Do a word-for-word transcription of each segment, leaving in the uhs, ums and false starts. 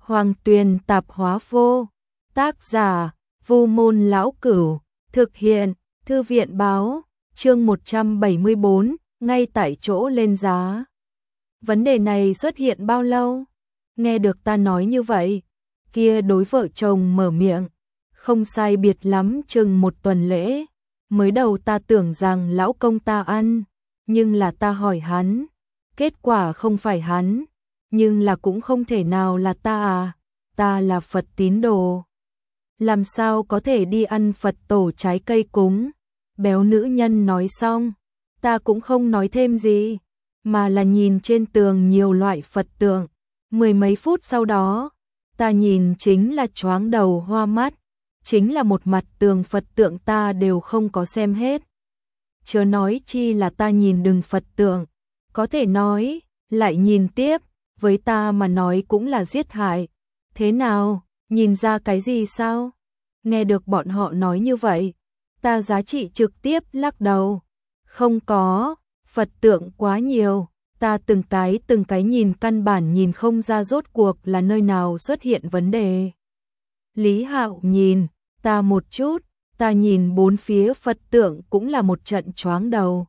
Hoàng Tuyền Tạp Hóa Vô. Tác giả: Vu Môn Lão Cửu. Thực hiện: Thư viện báo. Chương một trăm bảy mươi bốn, ngay tại chỗ lên giá. Vấn đề này xuất hiện bao lâu? Nghe được ta nói như vậy, kia đối vợ chồng mở miệng, không sai biệt lắm chừng một tuần lễ. Mới đầu ta tưởng rằng lão công ta ăn, nhưng là ta hỏi hắn, kết quả không phải hắn, nhưng là cũng không thể nào là ta à, ta là Phật tín đồ. Làm sao có thể đi ăn Phật tổ trái cây cúng? Béo nữ nhân nói xong, ta cũng không nói thêm gì, mà là nhìn trên tường nhiều loại Phật tượng. Mười mấy phút sau đó, ta nhìn chính là choáng đầu hoa mắt, chính là một mặt tường Phật tượng ta đều không có xem hết. Chớ nói chi là ta nhìn đừng Phật tượng, có thể nói, lại nhìn tiếp, với ta mà nói cũng là giết hại. Thế nào, nhìn ra cái gì sao? Nghe được bọn họ nói như vậy, ta giá trị trực tiếp lắc đầu. Không có, Phật tượng quá nhiều, ta từng cái từng cái nhìn căn bản nhìn không ra rốt cuộc là nơi nào xuất hiện vấn đề. Lý Hạo nhìn, ta một chút, ta nhìn bốn phía Phật tượng cũng là một trận choáng đầu.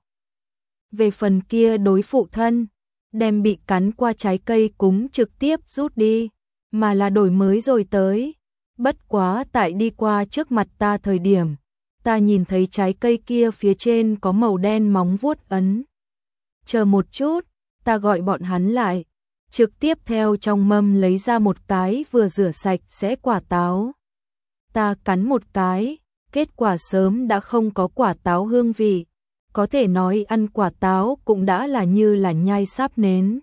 Về phần kia đối phụ thân, đem bị cắn qua trái cây cúng trực tiếp rút đi, mà là đổi mới rồi tới. Bất quá tại đi qua trước mặt ta thời điểm, ta nhìn thấy trái cây kia phía trên có màu đen móng vuốt ấn. Chờ một chút, ta gọi bọn hắn lại, trực tiếp theo trong mâm lấy ra một cái vừa rửa sạch sẽ quả táo. Ta cắn một cái, kết quả sớm đã không có quả táo hương vị, có thể nói ăn quả táo cũng đã là như là nhai sáp nến.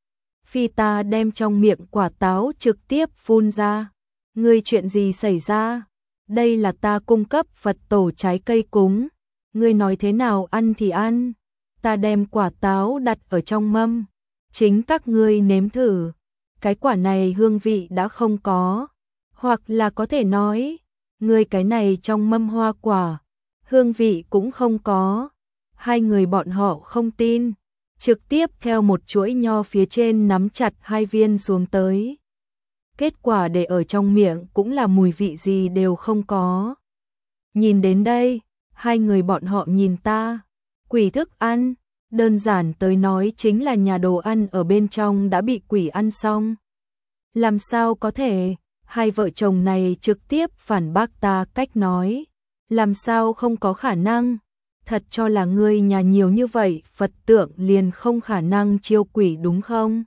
Phi ta đem trong miệng quả táo trực tiếp phun ra. Ngươi chuyện gì xảy ra? Đây là ta cung cấp Phật tổ trái cây cúng, ngươi nói thế nào ăn thì ăn. Ta đem quả táo đặt ở trong mâm, chính các ngươi nếm thử. Cái quả này hương vị đã không có, hoặc là có thể nói, ngươi cái này trong mâm hoa quả, hương vị cũng không có. Hai người bọn họ không tin, trực tiếp theo một chuỗi nho phía trên nắm chặt hai viên xuống tới. Kết quả để ở trong miệng cũng là mùi vị gì đều không có. Nhìn đến đây, hai người bọn họ nhìn ta, quỷ thức ăn, đơn giản tới nói chính là nhà đồ ăn ở bên trong đã bị quỷ ăn xong. Làm sao có thể, hai vợ chồng này trực tiếp phản bác ta cách nói. Làm sao không có khả năng, thật cho là ngươi nhà nhiều như vậy Phật tượng liền không khả năng chiêu quỷ đúng không?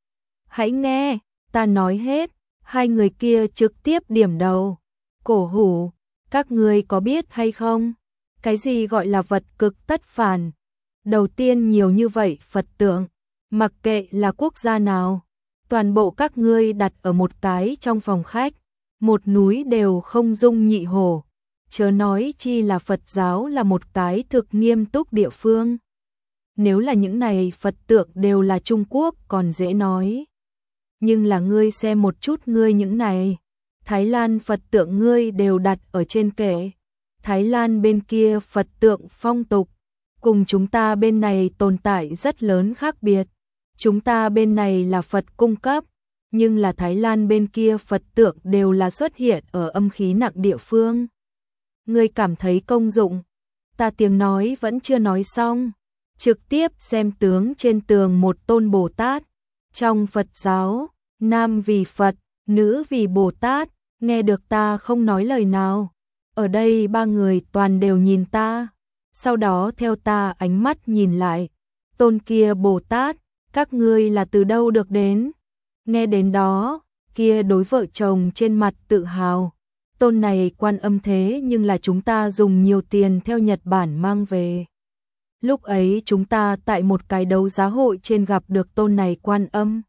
Hãy nghe, ta nói hết. Hai người kia trực tiếp điểm đầu. Cổ hủ, các ngươi có biết hay không? Cái gì gọi là vật cực tất phản? Đầu tiên nhiều như vậy Phật tượng, mặc kệ là quốc gia nào, toàn bộ các ngươi đặt ở một cái trong phòng khách, một núi đều không dung nhị hổ. Chớ nói chi là Phật giáo là một cái thực nghiêm túc địa phương. Nếu là những này Phật tượng đều là Trung Quốc còn dễ nói. Nhưng là ngươi xem một chút ngươi những này, Thái Lan Phật tượng ngươi đều đặt ở trên kệ. Thái Lan bên kia Phật tượng phong tục, cùng chúng ta bên này tồn tại rất lớn khác biệt. Chúng ta bên này là Phật cung cấp, nhưng là Thái Lan bên kia Phật tượng đều là xuất hiện ở âm khí nặng địa phương. Ngươi cảm thấy công dụng, ta tiếng nói vẫn chưa nói xong, trực tiếp xem tướng trên tường một tôn Bồ Tát. Trong Phật giáo, nam vì Phật, nữ vì Bồ Tát, nghe được ta không nói lời nào. Ở đây ba người toàn đều nhìn ta, sau đó theo ta ánh mắt nhìn lại. Tôn kia Bồ Tát, các ngươi là từ đâu được đến? Nghe đến đó, kia đối vợ chồng trên mặt tự hào. Tôn này Quan Âm thế nhưng là chúng ta dùng nhiều tiền theo Nhật Bản mang về. Lúc ấy chúng ta tại một cái đấu giá hội trên gặp được tôn này Quan Âm.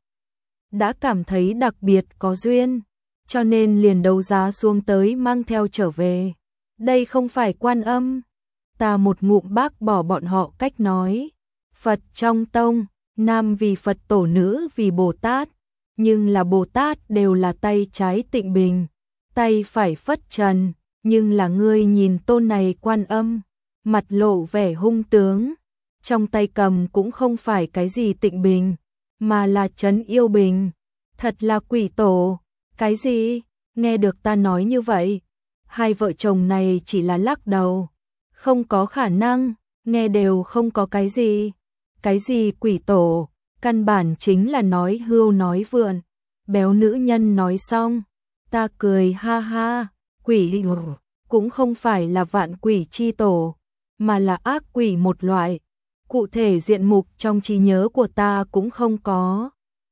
Đã cảm thấy đặc biệt có duyên, cho nên liền đấu giá xuống tới mang theo trở về. Đây không phải Quan Âm. Ta một ngụm bác bỏ bọn họ cách nói. Phật trong tông, nam vì Phật tổ, nữ vì Bồ Tát. Nhưng là Bồ Tát đều là tay trái tịnh bình, tay phải phất trần. Nhưng là ngươi nhìn tôn này Quan Âm, mặt lộ vẻ hung tướng. Trong tay cầm cũng không phải cái gì tịnh bình, mà là trấn yêu bình. Thật là quỷ tổ, Cái gì? Nghe được ta nói như vậy, hai vợ chồng này chỉ là lắc đầu. Không có khả năng, nghe đều không có cái gì. Cái gì quỷ tổ, căn bản chính là nói hưu nói vượn. Béo nữ nhân nói xong, ta cười ha ha, quỷ cũng không phải là vạn quỷ chi tổ, mà là ác quỷ một loại. Cụ thể diện mục trong trí nhớ của ta cũng không có.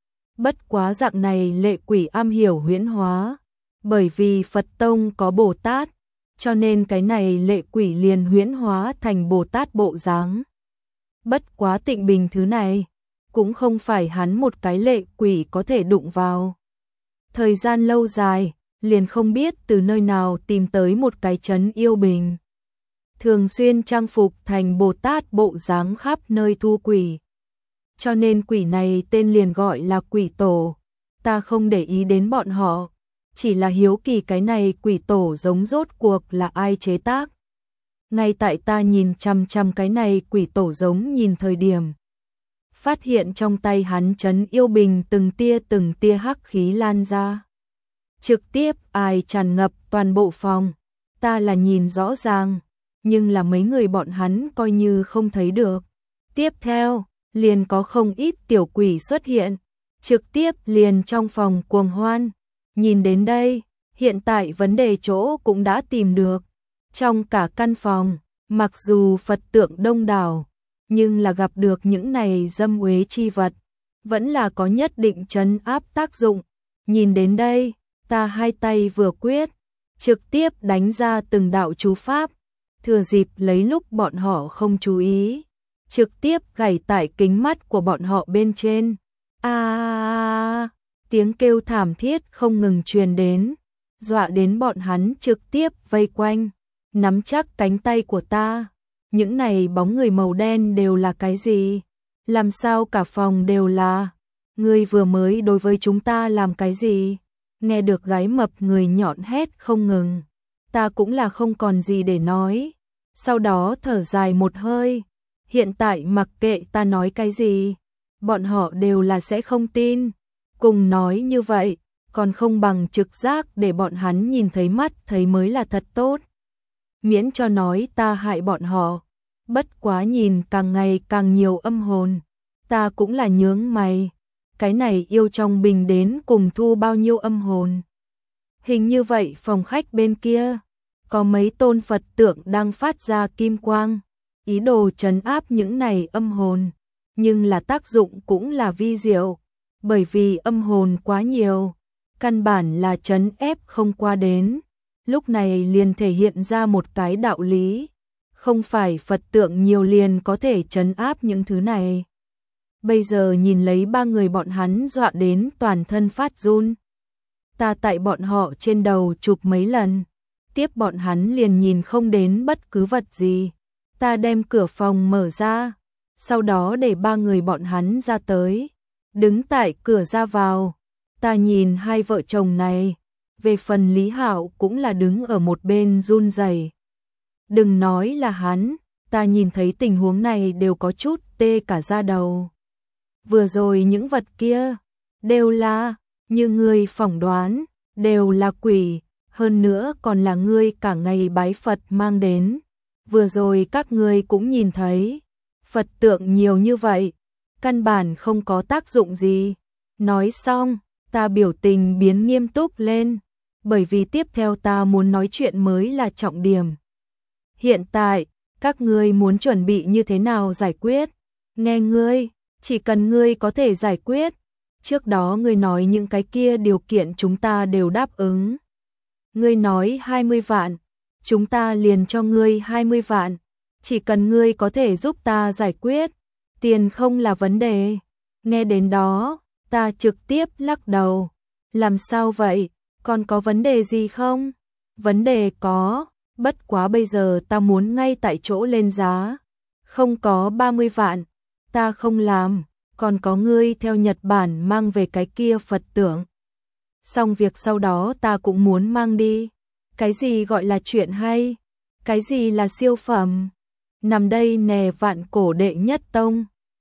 Bất quá dạng này lệ quỷ am hiểu huyễn hóa, bởi vì Phật Tông có Bồ Tát, cho nên cái này lệ quỷ liền huyễn hóa thành Bồ Tát bộ dáng. Bất quá Tịnh Bình thứ này, cũng không phải hắn một cái lệ quỷ có thể đụng vào. Thời gian lâu dài, liền không biết từ nơi nào tìm tới một cái trấn Yêu Bình. Thường xuyên trang phục thành Bồ Tát bộ dáng khắp nơi thu quỷ. Cho nên quỷ này tên liền gọi là quỷ tổ. Ta không để ý đến bọn họ, chỉ là hiếu kỳ cái này quỷ tổ giống rốt cuộc là ai chế tác. Ngay tại ta nhìn chằm chằm cái này quỷ tổ giống nhìn thời điểm, phát hiện trong tay hắn trấn Yêu Bình từng tia từng tia hắc khí lan ra. Trực tiếp ai tràn ngập toàn bộ phòng. Ta là nhìn rõ ràng, nhưng là mấy người bọn hắn coi như không thấy được. Tiếp theo, liền có không ít tiểu quỷ xuất hiện, trực tiếp liền trong phòng cuồng hoan. Nhìn đến đây, hiện tại vấn đề chỗ cũng đã tìm được. Trong cả căn phòng, mặc dù Phật tượng đông đảo, nhưng là gặp được những này dâm uế chi vật, vẫn là có nhất định trấn áp tác dụng. Nhìn đến đây, ta hai tay vừa quyết, trực tiếp đánh ra từng đạo chú pháp, thừa dịp lấy lúc bọn họ không chú ý, trực tiếp gảy tại kính mắt của bọn họ bên trên. A à, tiếng kêu thảm thiết không ngừng truyền đến, dọa đến bọn hắn trực tiếp vây quanh, nắm chắc cánh tay của ta. Những này bóng người màu đen đều là cái gì? Làm sao cả phòng đều là? Ngươi vừa mới đối với chúng ta làm cái gì? Nghe được gái mập người nhọn hét không ngừng, ta cũng là không còn gì để nói. Sau đó thở dài một hơi, hiện tại mặc kệ ta nói cái gì, bọn họ đều là sẽ không tin. Cùng nói như vậy, còn không bằng trực giác để bọn hắn nhìn thấy mắt thấy mới là thật tốt. Miễn cho nói ta hại bọn họ. Bất quá nhìn càng ngày càng nhiều âm hồn, ta cũng là nhướng mày. Cái này Yêu trong Bình đến cùng thu bao nhiêu âm hồn? Hình như vậy phòng khách bên kia có mấy tôn Phật tượng đang phát ra kim quang, ý đồ trấn áp những này âm hồn, nhưng là tác dụng cũng là vi diệu, bởi vì âm hồn quá nhiều, căn bản là trấn ép không qua đến. Lúc này liền thể hiện ra một cái đạo lý, không phải Phật tượng nhiều liền có thể trấn áp những thứ này. Bây giờ nhìn lấy ba người bọn hắn dọa đến toàn thân phát run. Ta tại bọn họ trên đầu chụp mấy lần, tiếp bọn hắn liền nhìn không đến bất cứ vật gì. Ta đem cửa phòng mở ra, sau đó để ba người bọn hắn ra tới, đứng tại cửa ra vào. Ta nhìn hai vợ chồng này, về phần Lý Hạo cũng là đứng ở một bên run rẩy. Đừng nói là hắn, ta nhìn thấy tình huống này đều có chút tê cả da đầu. Vừa rồi những vật kia, đều là, như ngươi phỏng đoán, đều là quỷ, hơn nữa còn là ngươi cả ngày bái Phật mang đến. Vừa rồi các ngươi cũng nhìn thấy, Phật tượng nhiều như vậy, căn bản không có tác dụng gì. Nói xong, ta biểu tình biến nghiêm túc lên, bởi vì tiếp theo ta muốn nói chuyện mới là trọng điểm. Hiện tại, các ngươi muốn chuẩn bị như thế nào giải quyết? Nghe ngươi, chỉ cần ngươi có thể giải quyết. Trước đó ngươi nói những cái kia điều kiện chúng ta đều đáp ứng. Ngươi nói hai mươi vạn, chúng ta liền cho ngươi hai mươi vạn. Chỉ cần ngươi có thể giúp ta giải quyết, tiền không là vấn đề. Nghe đến đó, ta trực tiếp lắc đầu. Làm sao vậy? Còn có vấn đề gì không? Vấn đề có, bất quá bây giờ ta muốn ngay tại chỗ lên giá. Không có ba mươi vạn, ta không làm. Còn có ngươi theo Nhật Bản mang về cái kia Phật tượng. Xong việc sau đó ta cũng muốn mang đi. Cái gì gọi là chuyện hay? Cái gì là siêu phẩm? Nằm đây nè vạn cổ đệ nhất tông.